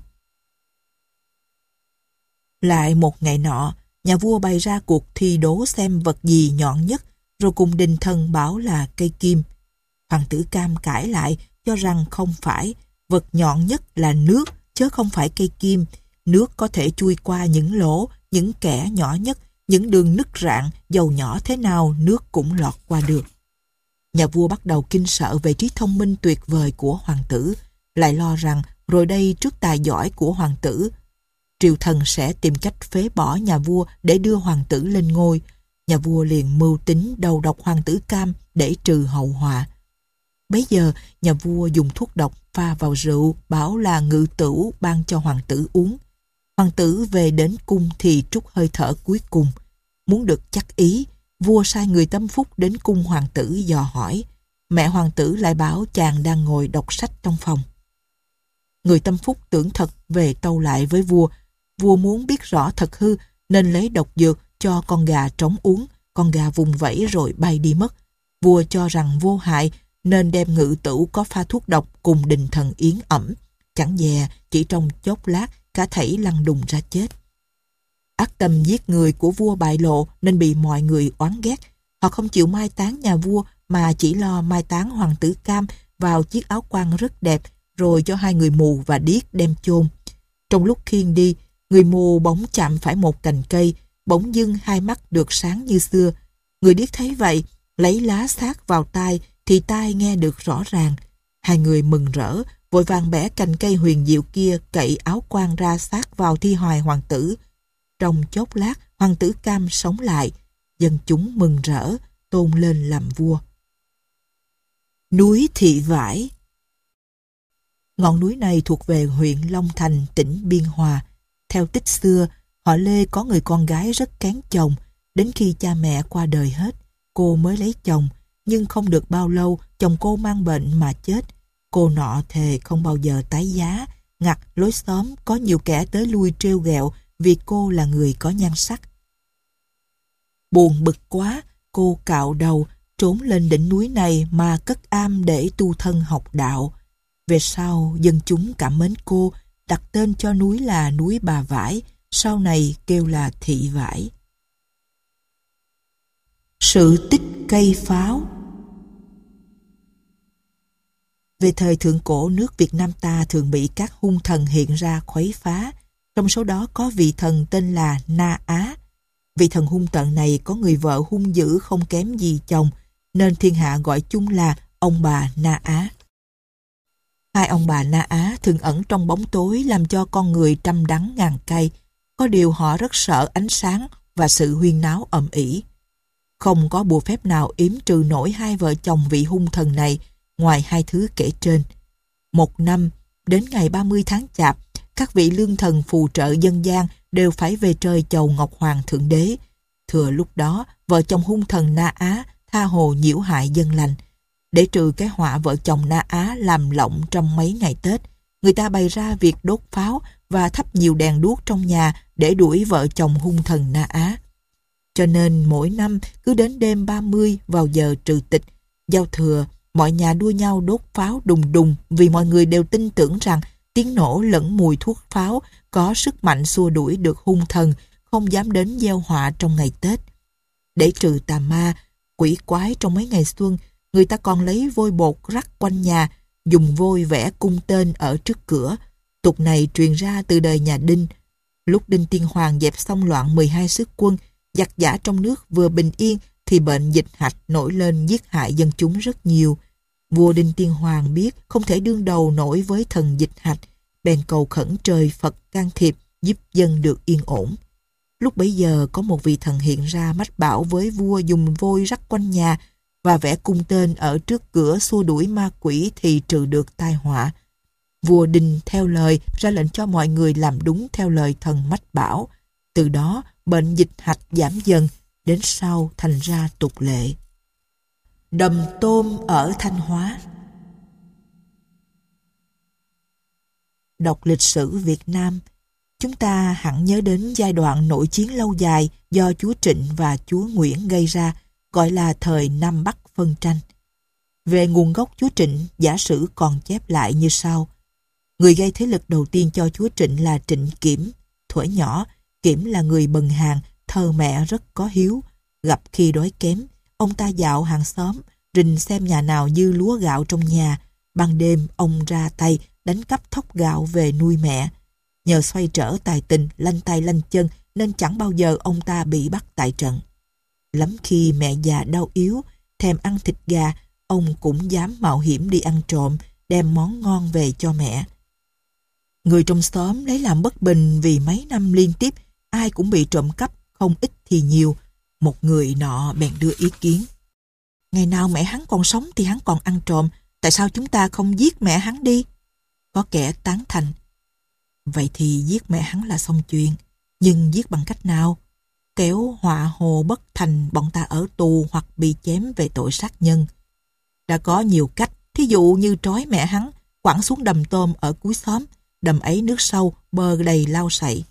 Lại một ngày nọ, nhà vua bày ra cuộc thi đố xem vật gì nhọn nhất, rồi cùng đình thần bảo là cây kim. Hoàng tử Cam cãi lại, cho rằng không phải, vật nhọn nhất là nước, chứ không phải cây kim. Nước có thể chui qua những lỗ, những kẽ nhỏ nhất, những đường nứt rạn, dầu nhỏ thế nào nước cũng lọt qua được. Nhà vua bắt đầu kinh sợ về trí thông minh tuyệt vời của hoàng tử, lại lo rằng rồi đây trước tài giỏi của hoàng tử, triều thần sẽ tìm cách phế bỏ nhà vua để đưa hoàng tử lên ngôi. Nhà vua liền mưu tính đầu độc Hoàng tử Cam để trừ hậu họa. Bấy giờ, nhà vua dùng thuốc độc pha vào rượu, bảo là ngự tửu ban cho hoàng tử uống. Hoàng tử về đến cung thì trút hơi thở cuối cùng. Muốn được chắc ý, vua sai người tâm phúc đến cung hoàng tử dò hỏi. Mẹ hoàng tử lại bảo chàng đang ngồi đọc sách trong phòng. Người tâm phúc tưởng thật về tâu lại với vua. Vua muốn biết rõ thật hư nên lấy độc dược cho con gà trống uống. Con gà vùng vẫy rồi bay đi mất. Vua cho rằng vô hại nên đem ngự tửu có pha thuốc độc cùng đình thần yến ẩm. Chẳng dè chỉ trong chốc lát cả thảy lăn đùng ra chết. Ác tâm giết người của vua bại lộ nên bị mọi người oán ghét. Họ không chịu mai táng nhà vua mà chỉ lo mai táng Hoàng tử Cam vào chiếc áo quan rất đẹp, rồi cho hai người mù và điếc đem chôn. Trong lúc khiêng đi, người mù bỗng chạm phải một cành cây, bỗng dưng hai mắt được sáng như xưa. Người điếc thấy vậy, lấy lá sát vào tai thì tai nghe được rõ ràng. Hai người mừng rỡ, vội vàng bẻ cành cây huyền diệu kia cậy áo quan ra sát vào thi hài hoàng tử. Trong chốc lát, Hoàng tử Cam sống lại, dân chúng mừng rỡ, tôn lên làm vua. Núi Thị Vải. Ngọn núi này thuộc về huyện Long Thành, tỉnh Biên Hòa. Theo tích xưa, họ Lê có người con gái rất kén chồng, đến khi cha mẹ qua đời hết, cô mới lấy chồng, nhưng không được bao lâu, chồng cô mang bệnh mà chết. Cô nọ thề không bao giờ tái giá, ngặt lối xóm có nhiều kẻ tới lui trêu ghẹo vì cô là người có nhan sắc. Buồn bực quá, cô cạo đầu, trốn lên đỉnh núi này mà cất am để tu thân học đạo. Về sau, dân chúng cảm mến cô, đặt tên cho núi là núi Bà Vải, sau này kêu là Thị Vải. Sự tích cây pháo. Về thời thượng cổ, nước Việt Nam ta thường bị các hung thần hiện ra khuấy phá. Trong số đó có vị thần tên là Na Á. Vị thần hung tợn này có người vợ hung dữ không kém gì chồng, nên thiên hạ gọi chung là ông bà Na Á. Hai ông bà Na Á thường ẩn trong bóng tối làm cho con người trăm đắng ngàn cay. Có điều họ rất sợ ánh sáng và sự huyên náo ầm ĩ. Không có bùa phép nào yếm trừ nổi hai vợ chồng vị hung thần này ngoài hai thứ kể trên. Một năm, đến ngày ba mươi tháng Chạp, các vị lương thần phù trợ dân gian đều phải về trời chầu Ngọc Hoàng Thượng Đế. Thừa lúc đó, vợ chồng hung thần Na Á tha hồ nhiễu hại dân lành. Để trừ cái họa vợ chồng Na Á làm lộng trong mấy ngày Tết, người ta bày ra việc đốt pháo và thắp nhiều đèn đuốc trong nhà để đuổi vợ chồng hung thần Na Á. Cho nên mỗi năm cứ đến đêm ba mươi vào giờ trừ tịch, giao thừa, mọi nhà đua nhau đốt pháo đùng đùng vì mọi người đều tin tưởng rằng tiếng nổ lẫn mùi thuốc pháo có sức mạnh xua đuổi được hung thần, không dám đến gieo họa trong ngày Tết. Để trừ tà ma, Quỷ quái trong mấy ngày xuân, người ta còn lấy vôi bột rắc quanh nhà, dùng vôi vẽ cung tên ở trước cửa. Tục này truyền ra từ đời nhà Đinh. Lúc Đinh Tiên Hoàng dẹp xong loạn mười hai sức quân, giặc giã trong nước vừa bình yên thì bệnh dịch hạch nổi lên giết hại dân chúng rất nhiều. Vua Đinh Tiên Hoàng biết không thể đương đầu nổi với thần dịch hạch, bèn cầu khẩn trời Phật can thiệp giúp dân được yên ổn. Lúc bấy giờ có một vị thần hiện ra mách bảo với vua dùng vôi rắc quanh nhà và vẽ cung tên ở trước cửa xua đuổi ma quỷ thì trừ được tai họa. Vua Đinh theo lời ra lệnh cho mọi người làm đúng theo lời thần mách bảo. Từ đó bệnh dịch hạch giảm dần, đến sau thành ra tục lệ. Đầm tôm ở Thanh Hóa. Đọc lịch sử Việt Nam, chúng ta hẳn nhớ đến giai đoạn nội chiến lâu dài do chúa Trịnh và chúa Nguyễn gây ra, gọi là thời Nam Bắc phân tranh. Về nguồn gốc chúa Trịnh, giả sử còn chép lại như sau. Người gây thế lực đầu tiên cho chúa Trịnh là Trịnh Kiểm. Thuở nhỏ, Kiểm là người bần hàng, thờ mẹ rất có hiếu. Gặp khi đói kém, ông ta dạo hàng xóm, rình xem nhà nào dư lúa gạo trong nhà. Ban đêm, ông ra tay đánh cắp thóc gạo về nuôi mẹ. Nhờ xoay trở tài tình, lanh tay lanh chân nên chẳng bao giờ ông ta bị bắt tại trận. Lắm khi mẹ già đau yếu, thèm ăn thịt gà, ông cũng dám mạo hiểm đi ăn trộm, đem món ngon về cho mẹ. Người trong xóm lấy làm bất bình vì mấy năm liên tiếp ai cũng bị trộm cắp, không ít thì nhiều. Một người nọ bèn đưa ý kiến. Ngày nào mẹ hắn còn sống thì hắn còn ăn trộm, tại sao chúng ta không giết mẹ hắn đi? Có kẻ tán thành. Vậy thì giết mẹ hắn là xong chuyện, nhưng giết bằng cách nào? Kéo họa hồ bất thành bọn ta ở tù hoặc bị chém về tội sát nhân. Đã có nhiều cách, thí dụ như trói mẹ hắn, quẳng xuống đầm tôm ở cuối xóm, đầm ấy nước sâu, bờ đầy lau sậy.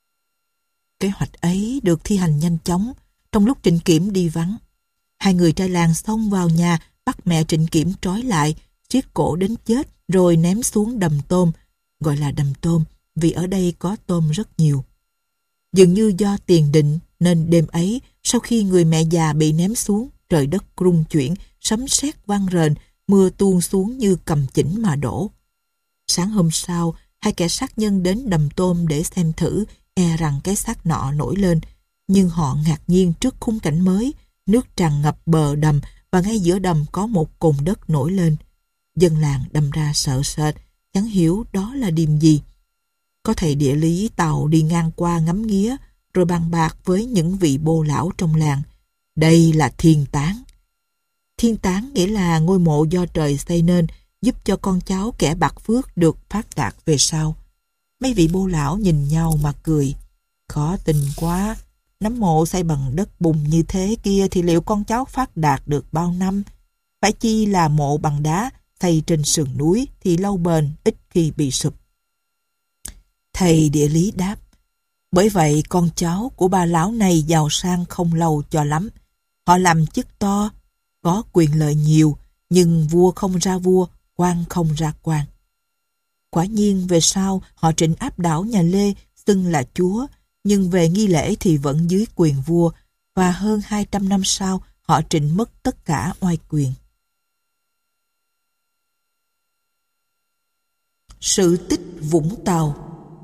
Kế hoạch ấy được thi hành nhanh chóng, trong lúc Trịnh Kiểm đi vắng. Hai người trai làng xông vào nhà, bắt mẹ Trịnh Kiểm trói lại, siết cổ đến chết, rồi ném xuống đầm tôm, gọi là đầm tôm vì ở đây có tôm rất nhiều. Dường như do tiền định nên đêm ấy, sau khi người mẹ già bị ném xuống, trời đất rung chuyển, sấm sét vang rền, mưa tuôn xuống như cầm chỉnh mà đổ. Sáng hôm sau, hai kẻ sát nhân đến đầm tôm để xem thử, e rằng cái xác nọ nổi lên. Nhưng họ ngạc nhiên trước khung cảnh mới, nước tràn ngập bờ đầm và ngay giữa đầm có một cồn đất nổi lên. Dân làng đâm ra sợ sệt, chẳng hiểu đó là điềm gì. Có thầy địa lý tàu đi ngang qua ngắm nghía, rồi bàn bạc với những vị bô lão trong làng. Đây là thiên tán. Thiên tán nghĩa là ngôi mộ do trời xây nên, giúp cho con cháu kẻ bạc phước được phát đạt về sau. Mấy vị bô lão nhìn nhau mà cười. Khó tin quá, nấm mộ xây bằng đất bùn như thế kia thì liệu con cháu phát đạt được bao năm? Phải chi là mộ bằng đá, xây trên sườn núi thì lâu bền, ít khi bị sụp. Thầy địa lý đáp, bởi vậy con cháu của bà lão này giàu sang không lâu cho lắm. Họ làm chức to, có quyền lợi nhiều, nhưng vua không ra vua, quan không ra quan. Quả nhiên về sau họ Trịnh áp đảo nhà Lê, xưng là chúa, nhưng về nghi lễ thì vẫn dưới quyền vua, và hơn hai trăm năm sau họ Trịnh mất tất cả oai quyền. Sự tích Vũng Tàu.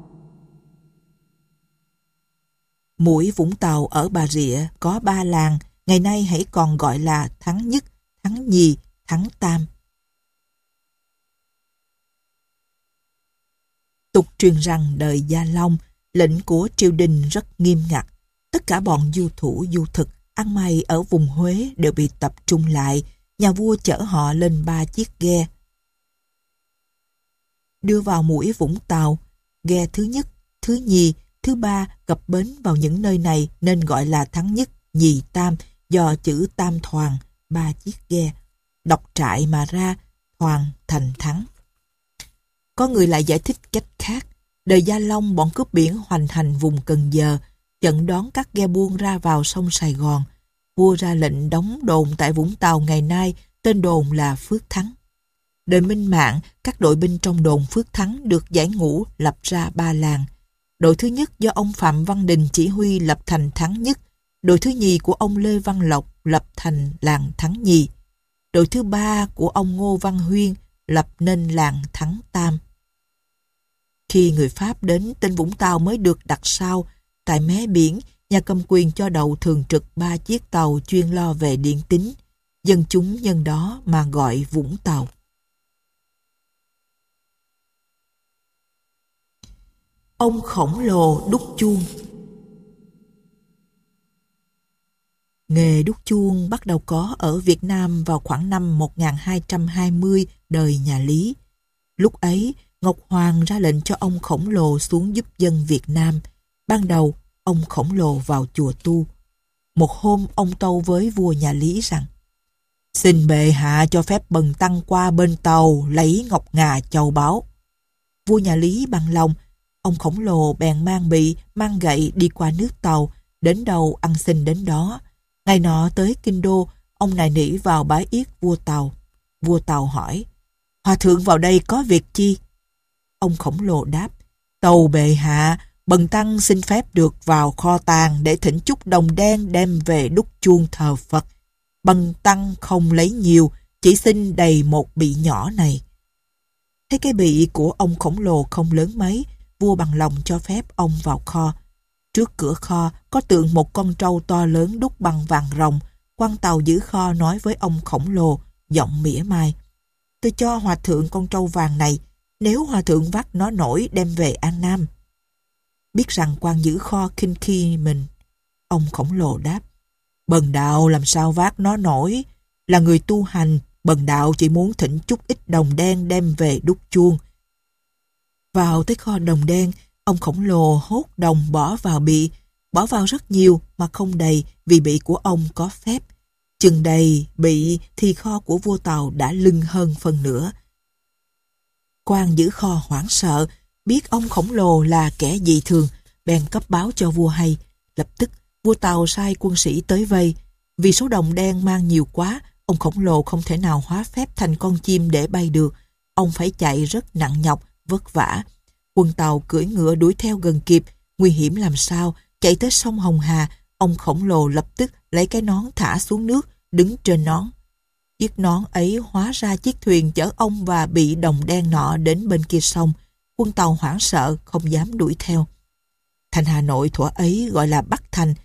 Mũi Vũng Tàu ở Bà Rịa có ba làng, ngày nay hãy còn gọi là Thắng Nhất, Thắng Nhì, Thắng Tam. Tục truyền rằng đời Gia Long, lệnh của triều đình rất nghiêm ngặt. Tất cả bọn du thủ du thực, ăn mày ở vùng Huế đều bị tập trung lại. Nhà vua chở họ lên ba chiếc ghe, đưa vào mũi Vũng Tàu. Ghe thứ nhất, thứ nhì, thứ ba cập bến vào những nơi này nên gọi là Thắng Nhất, Nhì, Tam, do chữ Tam Thoàn, ba chiếc ghe. Đọc trại mà ra, Thoàn thành Thắng. Có người lại giải thích cách khác. Đời Gia Long, bọn cướp biển hoành hành vùng Cần Giờ, chặn đón các ghe buôn ra vào sông Sài Gòn. Vua ra lệnh đóng đồn tại Vũng Tàu ngày nay, tên đồn là Phước Thắng. Đời Minh Mạng, các đội binh trong đồn Phước Thắng được giải ngũ lập ra ba làng. Đội thứ nhất do ông Phạm Văn Đình chỉ huy lập thành Thắng Nhất, đội thứ nhì của ông Lê Văn Lộc lập thành làng Thắng Nhì. Đội thứ ba của ông Ngô Văn Huyên lập nên làng Thắng Tam. Khi người Pháp đến, tên Vũng Tàu mới được đặt sao. Tại mé biển, nhà cầm quyền cho đậu thường trực ba chiếc tàu chuyên lo về điện tín. Dân chúng nhân đó mà gọi Vũng Tàu. Ông khổng lồ đúc chuông. Nghề đúc chuông bắt đầu có ở Việt Nam vào khoảng năm một nghìn hai trăm hai mươi đời nhà Lý. Lúc ấy, Ngọc Hoàng ra lệnh cho ông khổng lồ xuống giúp dân Việt Nam. Ban đầu, ông khổng lồ vào chùa tu. Một hôm, ông tâu với vua nhà Lý rằng: "Xin bệ hạ cho phép bần tăng qua bên tàu lấy ngọc ngà châu báu." Vua nhà Lý bằng lòng, ông khổng lồ bèn mang bị, mang gậy đi qua nước tàu, đến đâu ăn xin đến đó. Ngày nọ tới Kinh Đô, ông nài nỉ vào bái yết vua Tàu. Vua Tàu hỏi: "Hòa thượng vào đây có việc chi?" Ông khổng lồ đáp: "Tâu bệ hạ, bần tăng xin phép được vào kho tàng để thỉnh chút đồng đen đem về đúc chuông thờ Phật. Bần tăng không lấy nhiều, chỉ xin đầy một bị nhỏ này." Thấy cái bị của ông khổng lồ không lớn mấy, vua bằng lòng cho phép ông vào kho. Trước cửa kho có tượng một con trâu to lớn đúc bằng vàng ròng. Quan tàu giữ kho nói với ông khổng lồ, giọng mỉa mai: "Tôi cho hòa thượng con trâu vàng này, nếu hòa thượng vác nó nổi đem về An Nam." Biết rằng quan giữ kho khinh khi mình, ông khổng lồ đáp: "Bần đạo làm sao vác nó nổi, là người tu hành, bần đạo chỉ muốn thỉnh chút ít đồng đen đem về đúc chuông." Vào tới kho đồng đen, ông khổng lồ hốt đồng bỏ vào bị, bỏ vào rất nhiều mà không đầy vì bị của ông có phép. Chừng đầy bị thì kho của vua Tàu đã lưng hơn phần nữa. Quan giữ kho hoảng sợ, biết ông khổng lồ là kẻ dị thường, bèn cấp báo cho vua hay. Lập tức vua Tàu sai quân sĩ tới vây. Vì số đồng đen mang nhiều quá, ông khổng lồ không thể nào hóa phép thành con chim để bay được. Ông phải chạy rất nặng nhọc, vất vả. Quân Tàu cưỡi ngựa đuổi theo gần kịp, nguy hiểm làm sao, chạy tới sông Hồng Hà, ông khổng lồ lập tức lấy cái nón thả xuống nước, đứng trên nón. Chiếc nón ấy hóa ra chiếc thuyền chở ông và bị đồng đen nọ đến bên kia sông. Quân Tàu hoảng sợ, không dám đuổi theo. Thành Hà Nội thuở ấy gọi là Bắc Thành.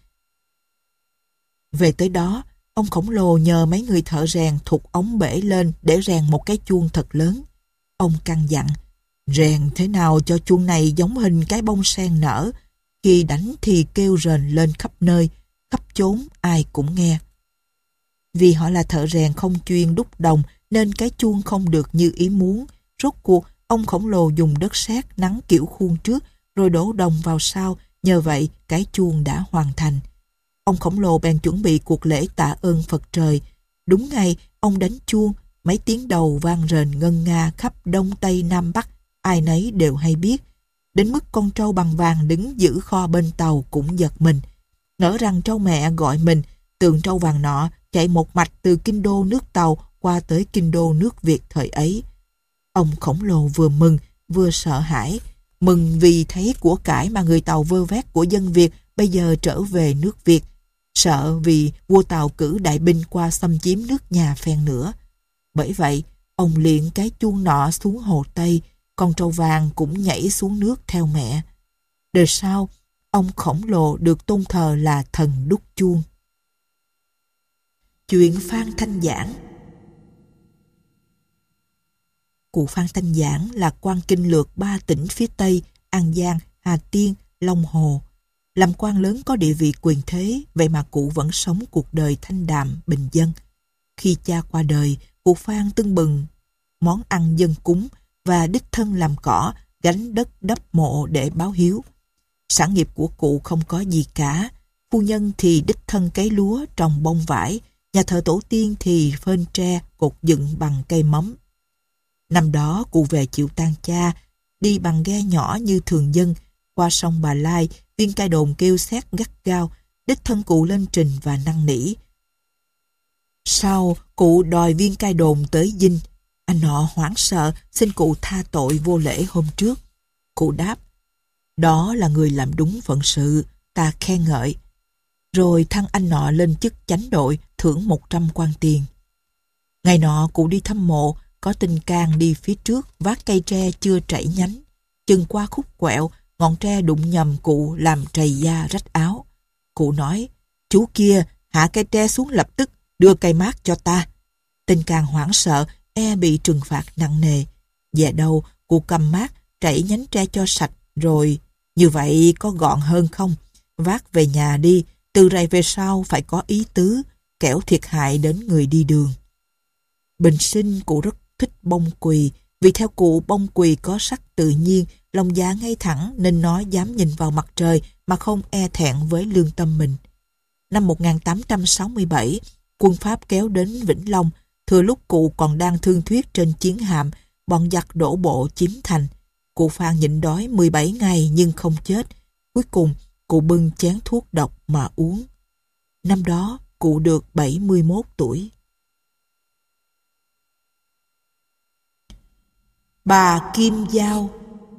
Về tới đó, ông khổng lồ nhờ mấy người thợ rèn thụt ống bể lên để rèn một cái chuông thật lớn. Ông căn dặn: "Rèn thế nào cho chuông này giống hình cái bông sen nở, khi đánh thì kêu rền lên khắp nơi, khắp chốn ai cũng nghe." Vì họ là thợ rèn không chuyên đúc đồng nên cái chuông không được như ý muốn. Rốt cuộc, ông khổng lồ dùng đất sét nắn kiểu khuôn trước rồi đổ đồng vào sau, nhờ vậy cái chuông đã hoàn thành. Ông khổng lồ bèn chuẩn bị cuộc lễ tạ ơn Phật trời. Đúng ngày, ông đánh chuông, mấy tiếng đầu vang rền ngân nga khắp Đông Tây Nam Bắc, ai nấy đều hay biết. Đến mức con trâu bằng vàng đứng giữ kho bên tàu cũng giật mình. Ngỡ rằng trâu mẹ gọi mình, tượng trâu vàng nọ chạy một mạch từ kinh đô nước Tàu qua tới kinh đô nước Việt thời ấy. Ông khổng lồ vừa mừng vừa sợ hãi. Mừng vì thấy của cải mà người Tàu vơ vét của dân Việt bây giờ trở về nước Việt. Sợ vì vua Tàu cử đại binh qua xâm chiếm nước nhà phen nữa. Bởi vậy, ông liệng cái chuông nọ xuống hồ Tây, con trâu vàng cũng nhảy xuống nước theo mẹ. Đời sau, ông khổng lồ được tôn thờ là thần đúc chuông. Chuyện Phan Thanh Giảng. Cụ Phan Thanh Giảng là quan kinh lược ba tỉnh phía Tây, An Giang, Hà Tiên, Long Hồ. Làm quan lớn có địa vị quyền thế, vậy mà cụ vẫn sống cuộc đời thanh đạm, bình dân. Khi cha qua đời, cụ Phan tưng bừng món ăn dân cúng và đích thân làm cỏ, gánh đất đắp mộ để báo hiếu. Sản nghiệp của cụ không có gì cả. Phu nhân thì đích thân cấy lúa, trồng bông vải, nhà thờ tổ tiên thì phên tre, cột dựng bằng cây mắm. Năm đó cụ về chịu tang cha, đi bằng ghe nhỏ như thường dân, qua sông Bà Lai, viên cai đồn kêu xét gắt gao, đích thân cụ lên trình và năn nỉ. Sau, cụ đòi viên cai đồn tới dinh. Anh nọ hoảng sợ, xin cụ tha tội vô lễ hôm trước. Cụ đáp: "Đó là người làm đúng phận sự, ta khen ngợi." rồi thăng anh nọ lên chức chánh đội, thưởng một trăm quan tiền. Ngày nọ cụ đi thăm mộ, có Tinh Can đi phía trước vác cây tre chưa trảy nhánh. Chừng qua khúc quẹo, ngọn tre đụng nhầm cụ làm trầy da rách áo. Cụ nói, chú kia, hạ cây tre xuống lập tức, đưa cây mát cho ta. Tinh Can hoảng sợ, e bị trừng phạt nặng nề. Về đâu, cụ cầm mát, trảy nhánh tre cho sạch, rồi, như vậy có gọn hơn không? Vác về nhà đi, từ rày về sau phải có ý tứ, kẻo thiệt hại đến người đi đường. Bình sinh cụ rất thích bông quỳ, vì theo cụ bông quỳ có sắc tự nhiên, lòng dạ ngay thẳng nên nó dám nhìn vào mặt trời mà không e thẹn với lương tâm mình. Năm một nghìn tám trăm sáu mươi bảy, quân Pháp kéo đến Vĩnh Long, thừa lúc cụ còn đang thương thuyết trên chiến hạm, bọn giặc đổ bộ chiếm thành. Cụ Phan nhịn đói mười bảy ngày nhưng không chết. Cuối cùng, cụ bưng chén thuốc độc mà uống. Năm đó, cụ được bảy mươi mốt tuổi. Bà Kim Dao.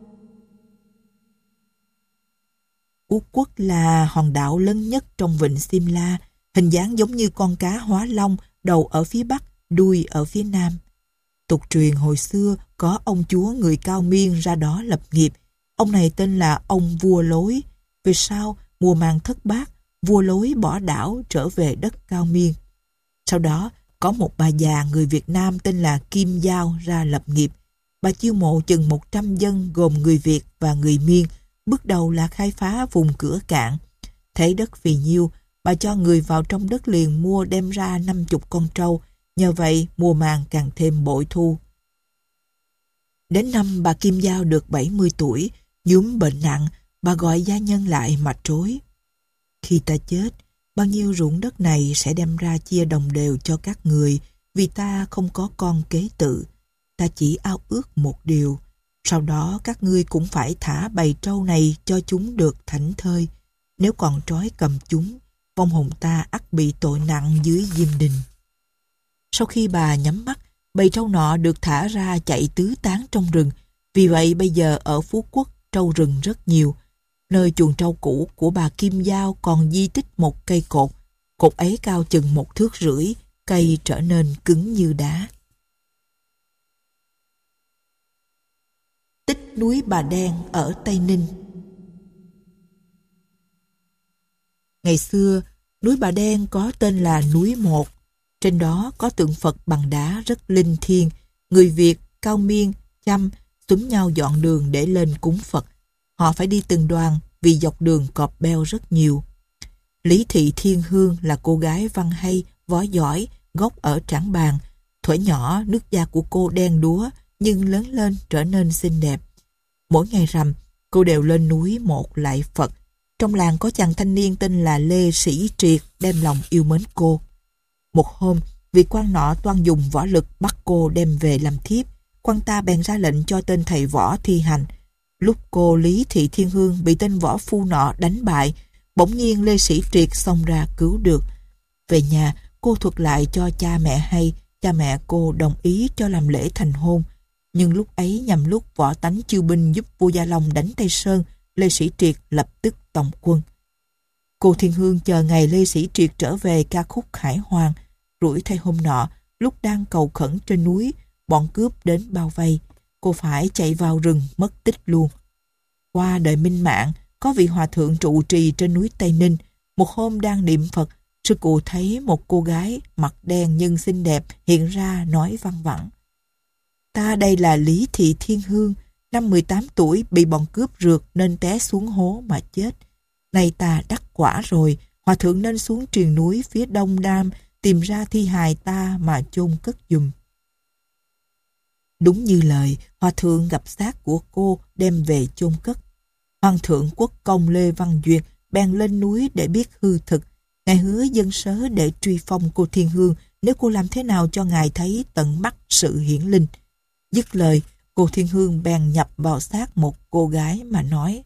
Ú Quốc là hòn đảo lớn nhất trong vịnh Simla, hình dáng giống như con cá hóa long, đầu ở phía bắc, đuôi ở phía nam. Tục truyền hồi xưa có ông chúa người Cao Miên ra đó lập nghiệp. Ông này tên là ông Vua Lối. Về sau, mùa màng thất bát, Vua Lối bỏ đảo trở về đất Cao Miên. Sau đó, có một bà già người Việt Nam tên là Kim Dao ra lập nghiệp. Bà chiêu mộ chừng một trăm dân gồm người Việt và người Miên, bước đầu là khai phá vùng cửa cạn. Thấy đất phì nhiêu, bà cho người vào trong đất liền mua đem ra năm chục con trâu, nhờ vậy mùa màng càng thêm bội thu. Đến năm bà Kim Dao được bảy mươi tuổi, nhúm bệnh nặng, bà gọi gia nhân lại mà trối. Khi ta chết, bao nhiêu ruộng đất này sẽ đem ra chia đồng đều cho các người, vì ta không có con kế tự. Ta chỉ ao ước một điều, sau đó các ngươi cũng phải thả bầy trâu này cho chúng được thảnh thơi. Nếu còn trói cầm chúng, vong hồn ta ắt bị tội nặng dưới diêm đình. Sau khi bà nhắm mắt, bầy trâu nọ được thả ra chạy tứ tán trong rừng. Vì vậy bây giờ ở Phú Quốc trâu rừng rất nhiều. Nơi chuồng trâu cũ của bà Kim Dao còn di tích một cây cột. Cột ấy cao chừng một thước rưỡi, cây trở nên cứng như đá. Tích núi Bà Đen ở Tây Ninh. Ngày xưa, núi Bà Đen có tên là núi Một. Trên đó có tượng Phật bằng đá rất linh thiêng. Người Việt, Cao Miên, Chăm túm nhau dọn đường để lên cúng Phật. Họ phải đi từng đoàn vì dọc đường cọp beo rất nhiều. Lý Thị Thiên Hương là cô gái văn hay, võ giỏi, gốc ở Trảng Bàng. Thuở nhỏ nước da của cô đen đúa nhưng lớn lên trở nên xinh đẹp. Mỗi ngày rằm, cô đều lên núi một lạy Phật. Trong làng có chàng thanh niên tên là Lê Sĩ Triệt đem lòng yêu mến cô. Một hôm, vị quan nọ toan dùng võ lực bắt cô đem về làm thiếp. Quan ta bèn ra lệnh cho tên thầy võ thi hành. Lúc cô Lý Thị Thiên Hương bị tên võ phu nọ đánh bại, bỗng nhiên Lê Sĩ Triệt xông ra cứu được. Về nhà, cô thuật lại cho cha mẹ hay, cha mẹ cô đồng ý cho làm lễ thành hôn. Nhưng lúc ấy nhằm lúc Võ Tánh chiêu binh giúp vua Gia Long đánh Tây Sơn, Lê Sĩ Triệt lập tức tổng quân. Cô Thiên Hương chờ ngày Lê Sĩ Triệt trở về ca khúc Hải Hoàng. Rủi thay hôm nọ, lúc đang cầu khẩn trên núi, bọn cướp đến bao vây. Cô phải chạy vào rừng mất tích luôn. Qua đời minh mạng, có vị hòa thượng trụ trì trên núi Tây Ninh. Một hôm đang niệm Phật, sư cụ thấy một cô gái mặt đen nhưng xinh đẹp hiện ra nói văng vẳng. Ta đây là Lý Thị Thiên Hương, năm mười tám tuổi bị bọn cướp rượt nên té xuống hố mà chết. Nay ta đắc quả rồi, hòa thượng nên xuống triền núi phía đông nam tìm ra thi hài ta mà chôn cất giùm. Đúng như lời, hòa thượng gặp xác của cô đem về chôn cất. Hoàng thượng quốc công Lê Văn Duyệt bèn lên núi để biết hư thực. Ngài hứa dân sớ để truy phong cô Thiên Hương nếu cô làm thế nào cho ngài thấy tận mắt sự hiển linh. Dứt lời, cô Thiên Hương bèn nhập vào xác một cô gái mà nói: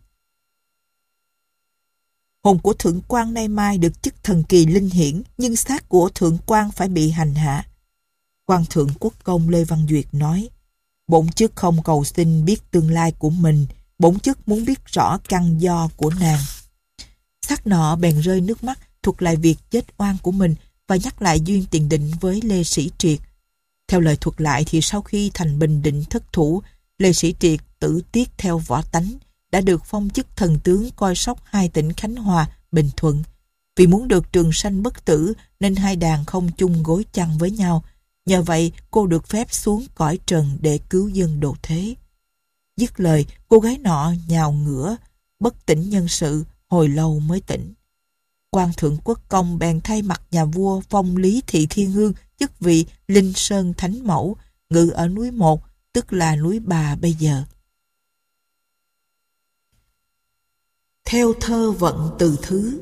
hồn của thượng quan nay mai được chức thần kỳ linh hiển, nhưng xác của thượng quan phải bị hành hạ. Quan thượng quốc công Lê Văn Duyệt nói: bổn chức không cầu xin biết tương lai của mình, bổn chức muốn biết rõ căn do của nàng. Xác nọ bèn rơi nước mắt, thuật lại việc chết oan của mình và nhắc lại duyên tiền định với Lê Sĩ Triệt. Theo lời thuật lại thì sau khi thành Bình Định thất thủ, Lê Sĩ Triệt tử tiết theo võ tánh, đã được phong chức thần tướng coi sóc hai tỉnh Khánh Hòa, Bình Thuận. Vì muốn được trường sanh bất tử nên hai đàn không chung gối chăn với nhau. Nhờ vậy cô được phép xuống cõi trần để cứu dân độ thế. Dứt lời, cô gái nọ nhào ngửa, bất tỉnh nhân sự, hồi lâu mới tỉnh. Quan thượng quốc công bèn thay mặt nhà vua phong Lý Thị Thiên Hương chức vị Linh Sơn Thánh Mẫu, ngự ở núi Một, tức là núi Bà bây giờ. Theo thơ vận từ thứ.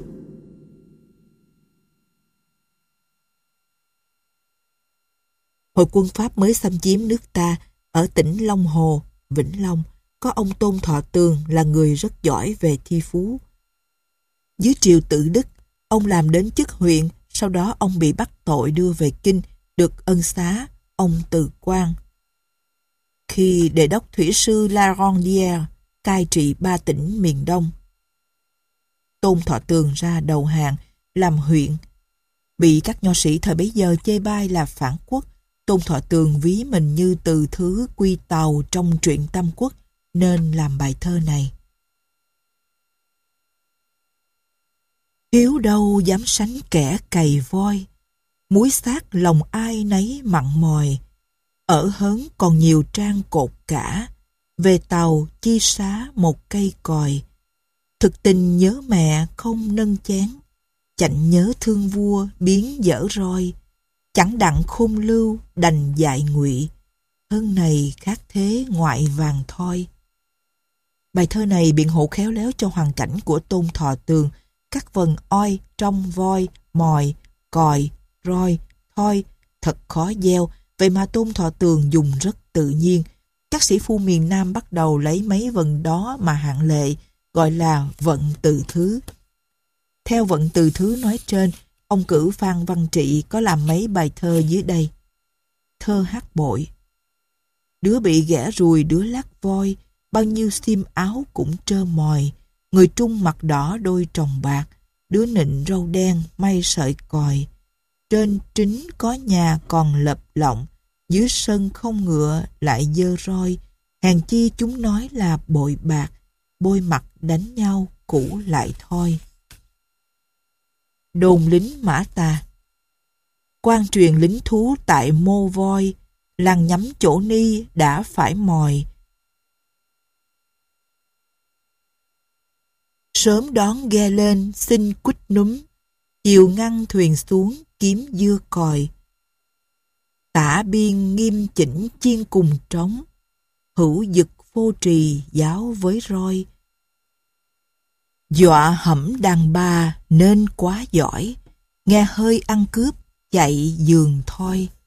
Hồi quân Pháp mới xâm chiếm nước ta, ở tỉnh Long Hồ, Vĩnh Long, có ông Tôn Thọ Tường là người rất giỏi về thi phú. Dưới triều Tự Đức, ông làm đến chức huyện, sau đó ông bị bắt tội đưa về Kinh, được ân xá, ông từ quan. Khi đề đốc thủy sư La Rondière cai trị ba tỉnh miền Đông, Tôn Thọ Tường ra đầu hàng, làm huyện. Bị các nho sĩ thời bấy giờ chê bai là phản quốc, Tôn Thọ Tường ví mình như Từ Thứ Quy Tàu trong truyện Tam Quốc, nên làm bài thơ này. Hiếu đâu dám sánh kẻ cày voi, muối xác lòng ai nấy mặn mòi. Ở hớn còn nhiều trang cột cả, về tàu chi xá một cây còi. Thực tình nhớ mẹ không nâng chén, chạnh nhớ thương vua biến dở roi. Chẳng đặng khôn lưu đành dại ngụy, hơn này khác thế ngoại vàng thoi. Bài thơ này biện hộ khéo léo cho hoàn cảnh của Tôn Thọ Tường. Các vần oi, trong, voi, mòi, còi, roi, thoi thật khó gieo, vậy mà Tôn Thọ Tường dùng rất tự nhiên. Các sĩ phu miền Nam bắt đầu lấy mấy vần đó mà hạng lệ, gọi là vận từ thứ. Theo vận từ thứ nói trên, ông cử Phan Văn Trị có làm mấy bài thơ dưới đây. Thơ hát bội. Đứa bị ghẻ ruồi đứa lát voi, bao nhiêu xiêm áo cũng trơ mòi. Người trung mặt đỏ đôi tròng bạc, đứa nịnh râu đen may sợi còi. Trên trính có nhà còn lợp lọng, dưới sân không ngựa lại dơ roi. Hèn chi chúng nói là bội bạc, bôi mặt đánh nhau cũ lại thôi. Đồn lính Mã Tà. Quan truyền lính thú tại Mô Voi, làng nhắm chỗ ni đã phải mòi. Sớm đón ghe lên xin quýt núm, chiều ngăn thuyền xuống kiếm dưa còi. Tả biên nghiêm chỉnh chiên cùng trống, hữu dực phô trì giáo với roi. Dọa hẩm đàn bà nên quá giỏi, nghe hơi ăn cướp chạy giường thôi.